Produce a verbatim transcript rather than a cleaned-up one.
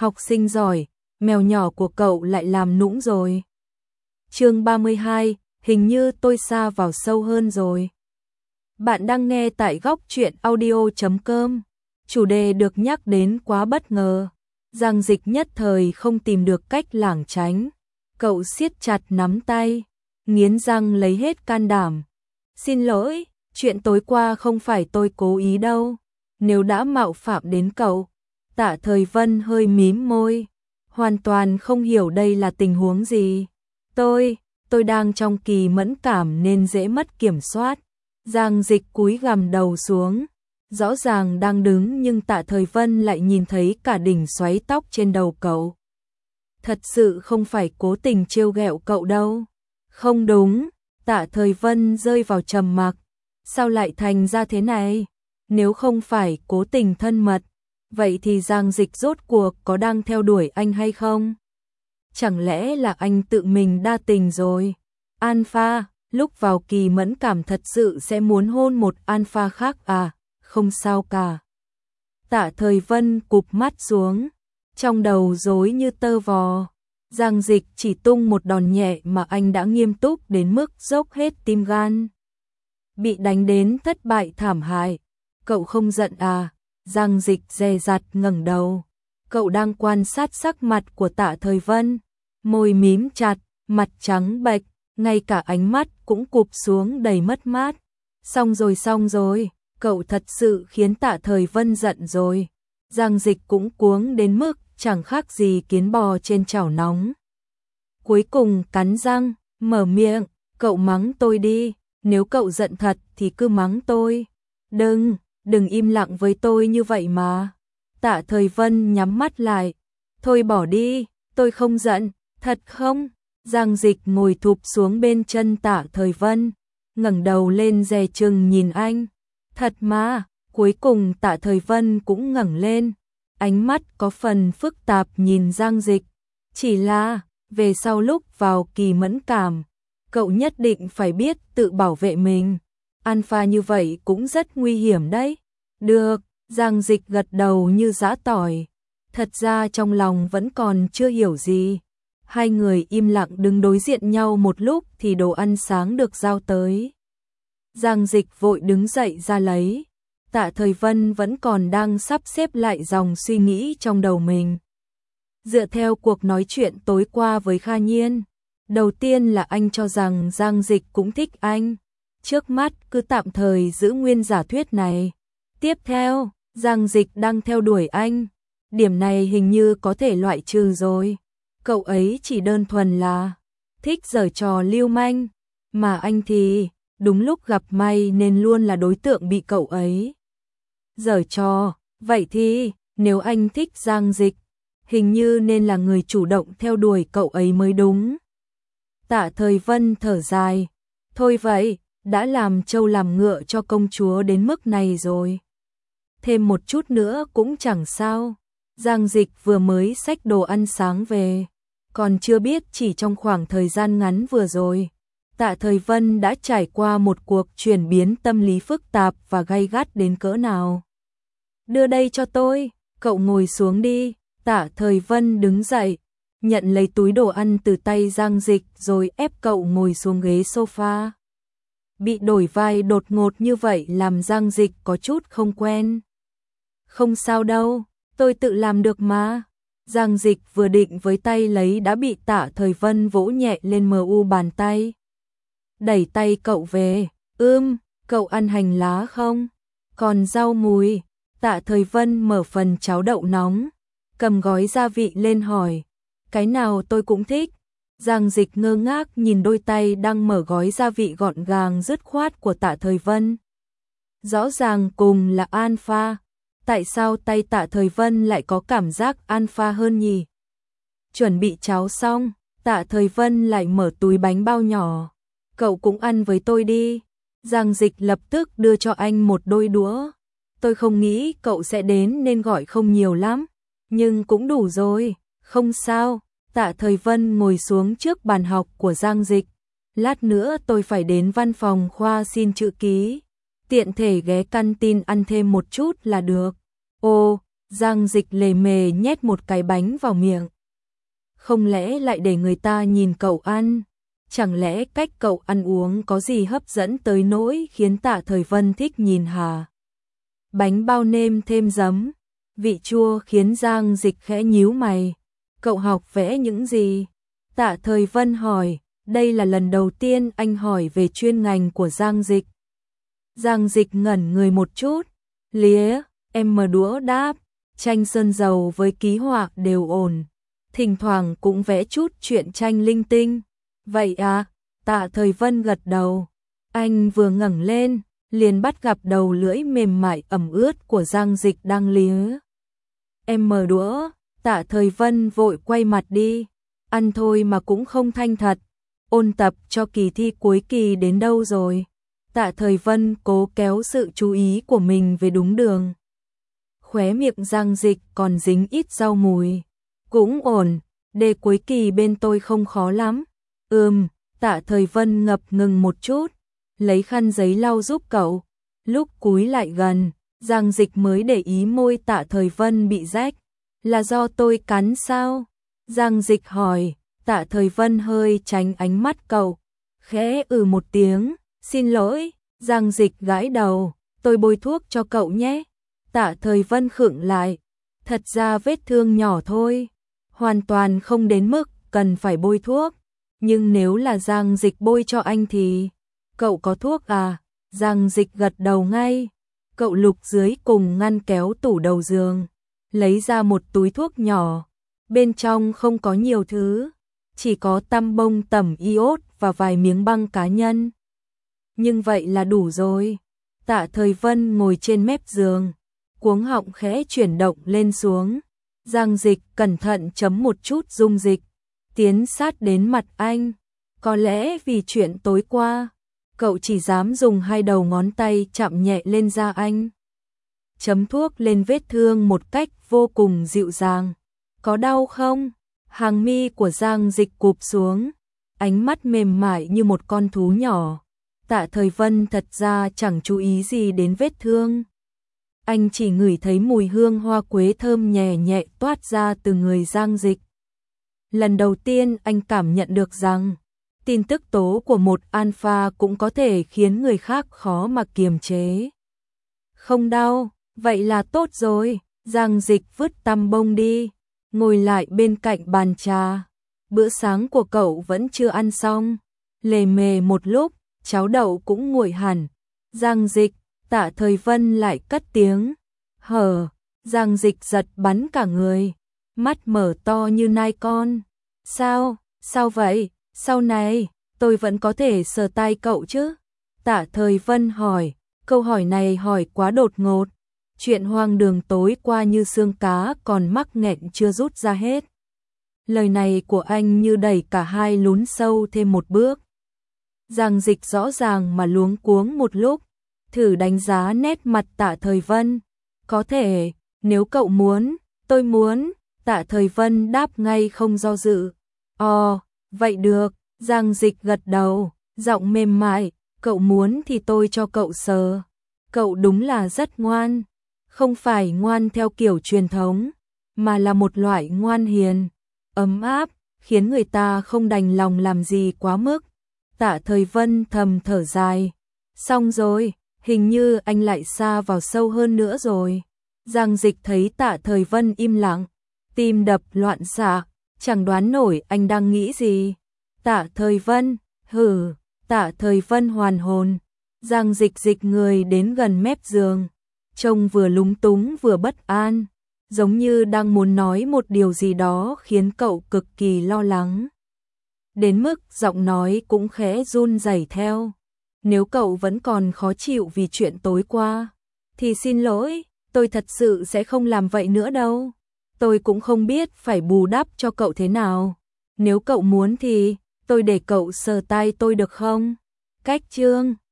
học sinh giỏi, mèo nhỏ của cậu lại làm nũng rồi. Chương ba mươi hai, hình như tôi sa vào sâu hơn rồi. Bạn đang nghe tại góc truyện audio chấm com. Chủ đề được nhắc đến quá bất ngờ. Giang Dịch nhất thời không tìm được cách lảng tránh. Cậu siết chặt nắm tay, nghiến răng lấy hết can đảm. Xin lỗi, chuyện tối qua không phải tôi cố ý đâu. Nếu đã mạo phạm đến cậu. Tạ Thời Vân hơi mím môi, hoàn toàn không hiểu đây là tình huống gì. Tôi, tôi đang trong kỳ mẫn cảm nên dễ mất kiểm soát. Giang Dịch cúi gằm đầu xuống, rõ ràng đang đứng nhưng Tạ Thời Vân lại nhìn thấy cả đỉnh xoáy tóc trên đầu cậu. Thật sự không phải cố tình trêu ghẹo cậu đâu. Không đúng, Tạ Thời Vân rơi vào trầm mặc. Sao lại thành ra thế này? Nếu không phải cố tình thân mật, vậy thì Giang Dịch rốt cuộc có đang theo đuổi anh hay không? Chẳng lẽ là anh tự mình đa tình rồi? Alpha, lúc vào kỳ mẫn cảm thật sự sẽ muốn hôn một alpha khác à? Không sao cả. Tạ Thời Vân cụp mắt xuống, trong đầu rối như tơ vò. Giang Dịch chỉ tung một đòn nhẹ mà anh đã nghiêm túc đến mức dốc hết tim gan. Bị đánh đến thất bại thảm hại. Cậu không giận à? Giang Dịch dè dặt ngẩng đầu. Cậu đang quan sát sắc mặt của Tạ Thời Vân. Môi mím chặt, mặt trắng bệch, ngay cả ánh mắt cũng cụp xuống đầy mất mát. Xong rồi xong rồi, cậu thật sự khiến Tạ Thời Vân giận rồi. Giang Dịch cũng cuống đến mức chẳng khác gì kiến bò trên chảo nóng. Cuối cùng cắn răng, mở miệng, cậu mắng tôi đi, nếu cậu giận thật thì cứ mắng tôi. Đừng, đừng im lặng với tôi như vậy mà. Tạ Thời Vân nhắm mắt lại, thôi bỏ đi, tôi không giận, thật không? Giang Dịch ngồi thụp xuống bên chân Tạ Thời Vân, ngẩng đầu lên dè chừng nhìn anh. Thật mà, cuối cùng Tạ Thời Vân cũng ngẩng lên, ánh mắt có phần phức tạp nhìn Giang Dịch. Chỉ là, về sau lúc vào kỳ mẫn cảm, cậu nhất định phải biết tự bảo vệ mình. Alpha như vậy cũng rất nguy hiểm đấy. Được, Giang Dịch gật đầu như giã tỏi. Thật ra trong lòng vẫn còn chưa hiểu gì. Hai người im lặng đứng đối diện nhau một lúc thì đồ ăn sáng được giao tới. Giang Dịch vội đứng dậy ra lấy. Tạ Thời Vân vẫn còn đang sắp xếp lại dòng suy nghĩ trong đầu mình. Dựa theo cuộc nói chuyện tối qua với Kha Nhiên, đầu tiên là anh cho rằng Giang Dịch cũng thích anh. Trước mắt cứ tạm thời giữ nguyên giả thuyết này. Tiếp theo, Giang Dịch đang theo đuổi anh. Điểm này hình như có thể loại trừ rồi. Cậu ấy chỉ đơn thuần là thích giở trò lưu manh, mà anh thì đúng lúc gặp may nên luôn là đối tượng bị cậu ấy giở trò. Vậy thì nếu anh thích Giang Dịch, hình như nên là người chủ động theo đuổi cậu ấy mới đúng. Tạ Thời Vân thở dài. Thôi vậy, đã làm trâu làm ngựa cho công chúa đến mức này rồi. Thêm một chút nữa cũng chẳng sao. Giang Dịch vừa mới xách đồ ăn sáng về, còn chưa biết chỉ trong khoảng thời gian ngắn vừa rồi, Tạ Thời Vân đã trải qua một cuộc chuyển biến tâm lý phức tạp và gay gắt đến cỡ nào. Đưa đây cho tôi, cậu ngồi xuống đi. Tạ Thời Vân đứng dậy, nhận lấy túi đồ ăn từ tay Giang Dịch rồi ép cậu ngồi xuống ghế sofa. Bị đổi vai đột ngột như vậy làm Giang Dịch có chút không quen. Không sao đâu, tôi tự làm được mà. Giang Dịch vừa định với tay lấy đã bị Tạ Thời Vân vỗ nhẹ lên mờ u bàn tay. Đẩy tay cậu về. Ưm, cậu ăn hành lá không? Còn rau mùi. Tạ Thời Vân mở phần cháo đậu nóng, cầm gói gia vị lên hỏi. Cái nào tôi cũng thích. Giang Dịch ngơ ngác nhìn đôi tay đang mở gói gia vị gọn gàng dứt khoát của Tạ Thời Vân. Rõ ràng cùng là alpha. Tại sao tay Tạ Thời Vân lại có cảm giác alpha hơn nhỉ? Chuẩn bị cháo xong, Tạ Thời Vân lại mở túi bánh bao nhỏ. Cậu cũng ăn với tôi đi. Giang Dịch lập tức đưa cho anh một đôi đũa. Tôi không nghĩ cậu sẽ đến nên gọi không nhiều lắm, nhưng cũng đủ rồi. Không sao. Tạ Thời Vân ngồi xuống trước bàn học của Giang Dịch. Lát nữa tôi phải đến văn phòng khoa xin chữ ký. Tiện thể ghé căn tin ăn thêm một chút là được. Ồ, Giang Dịch lề mề nhét một cái bánh vào miệng. Không lẽ lại để người ta nhìn cậu ăn? Chẳng lẽ cách cậu ăn uống có gì hấp dẫn tới nỗi khiến Tạ Thời Vân thích nhìn hả? Bánh bao nêm thêm giấm, vị chua khiến Giang Dịch khẽ nhíu mày. Cậu học vẽ những gì? Tạ Thời Vân hỏi, đây là lần đầu tiên anh hỏi về chuyên ngành của Giang Dịch. Giang Dịch ngẩn người một chút, lía, em mờ đũa đáp, tranh sơn dầu với ký họa đều ổn, thỉnh thoảng cũng vẽ chút truyện tranh linh tinh. Vậy à? Tạ Thời Vân gật đầu. Anh vừa ngẩng lên, liền bắt gặp đầu lưỡi mềm mại ẩm ướt của Giang Dịch đang lía. Em mở đũa, Tạ Thời Vân vội quay mặt đi. Ăn thôi mà cũng không thanh thật. Ôn tập cho kỳ thi cuối kỳ đến đâu rồi? Tạ Thời Vân cố kéo sự chú ý của mình về đúng đường. Khóe miệng Giang Dịch còn dính ít rau mùi. Cũng ổn, đề cuối kỳ bên tôi không khó lắm. Ừm, Tạ Thời Vân ngập ngừng một chút, lấy khăn giấy lau giúp cậu. Lúc cúi lại gần, Giang Dịch mới để ý môi Tạ Thời Vân bị rách. Là do tôi cắn sao? Giang Dịch hỏi. Tạ Thời Vân hơi tránh ánh mắt cậu, khẽ ừ một tiếng, xin lỗi. Giang Dịch gãi đầu, tôi bôi thuốc cho cậu nhé. Tạ Thời Vân khựng lại, thật ra vết thương nhỏ thôi, hoàn toàn không đến mức cần phải bôi thuốc. Nhưng nếu là Giang Dịch bôi cho anh thì... Cậu có thuốc à? Giang Dịch gật đầu ngay. Cậu lục dưới cùng ngăn kéo tủ đầu giường, lấy ra một túi thuốc nhỏ. Bên trong không có nhiều thứ, chỉ có tăm bông tẩm iốt và vài miếng băng cá nhân. Nhưng vậy là đủ rồi. Tạ Thời Vân ngồi trên mép giường, cuống họng khẽ chuyển động lên xuống. Giang Dịch cẩn thận chấm một chút dung dịch, tiến sát đến mặt anh. Có lẽ vì chuyện tối qua, cậu chỉ dám dùng hai đầu ngón tay chạm nhẹ lên da anh. Chấm thuốc lên vết thương một cách vô cùng dịu dàng. Có đau không? Hàng mi của Giang Dịch cụp xuống, ánh mắt mềm mại như một con thú nhỏ. Tạ Thời Vân thật ra chẳng chú ý gì đến vết thương. Anh chỉ ngửi thấy mùi hương hoa quế thơm nhẹ nhẹ toát ra từ người Giang Dịch. Lần đầu tiên anh cảm nhận được rằng tin tức tố của một alpha cũng có thể khiến người khác khó mà kiềm chế. Không đau, vậy là tốt rồi. Giang Dịch vứt tăm bông đi, ngồi lại bên cạnh bàn trà. Bữa sáng của cậu vẫn chưa ăn xong. Lề mề một lúc, cháo đậu cũng nguội hẳn. Giang Dịch, Tạ Thời Vân lại cất tiếng. Hở, Giang Dịch giật bắn cả người, mắt mở to như nai con. Sao, sao vậy? Sau này, tôi vẫn có thể sờ tay cậu chứ? Tạ Thời Vân hỏi, câu hỏi này hỏi quá đột ngột. Chuyện hoang đường tối qua như xương cá còn mắc nghẹn chưa rút ra hết. Lời này của anh như đẩy cả hai lún sâu thêm một bước. Giang Dịch rõ ràng mà luống cuống một lúc, thử đánh giá nét mặt Tạ Thời Vân. Có thể, nếu cậu muốn, tôi muốn. Tạ Thời Vân đáp ngay không do dự. Ồ, vậy được. Giang Dịch gật đầu, giọng mềm mại. Cậu muốn thì tôi cho cậu sờ. Cậu đúng là rất ngoan. Không phải ngoan theo kiểu truyền thống, mà là một loại ngoan hiền, ấm áp, khiến người ta không đành lòng làm gì quá mức. Tạ Thời Vân thầm thở dài. Xong rồi, hình như anh lại sa vào sâu hơn nữa rồi. Giang Dịch thấy Tạ Thời Vân im lặng, tim đập loạn xạ, chẳng đoán nổi anh đang nghĩ gì. Tạ Thời Vân, hừ. Tạ Thời Vân hoàn hồn. Giang Dịch dịch người đến gần mép giường, trông vừa lúng túng vừa bất an, giống như đang muốn nói một điều gì đó khiến cậu cực kỳ lo lắng. Đến mức giọng nói cũng khẽ run rẩy theo. Nếu cậu vẫn còn khó chịu vì chuyện tối qua, thì xin lỗi, tôi thật sự sẽ không làm vậy nữa đâu. Tôi cũng không biết phải bù đắp cho cậu thế nào. Nếu cậu muốn thì tôi để cậu sờ tay tôi được không? Cách chương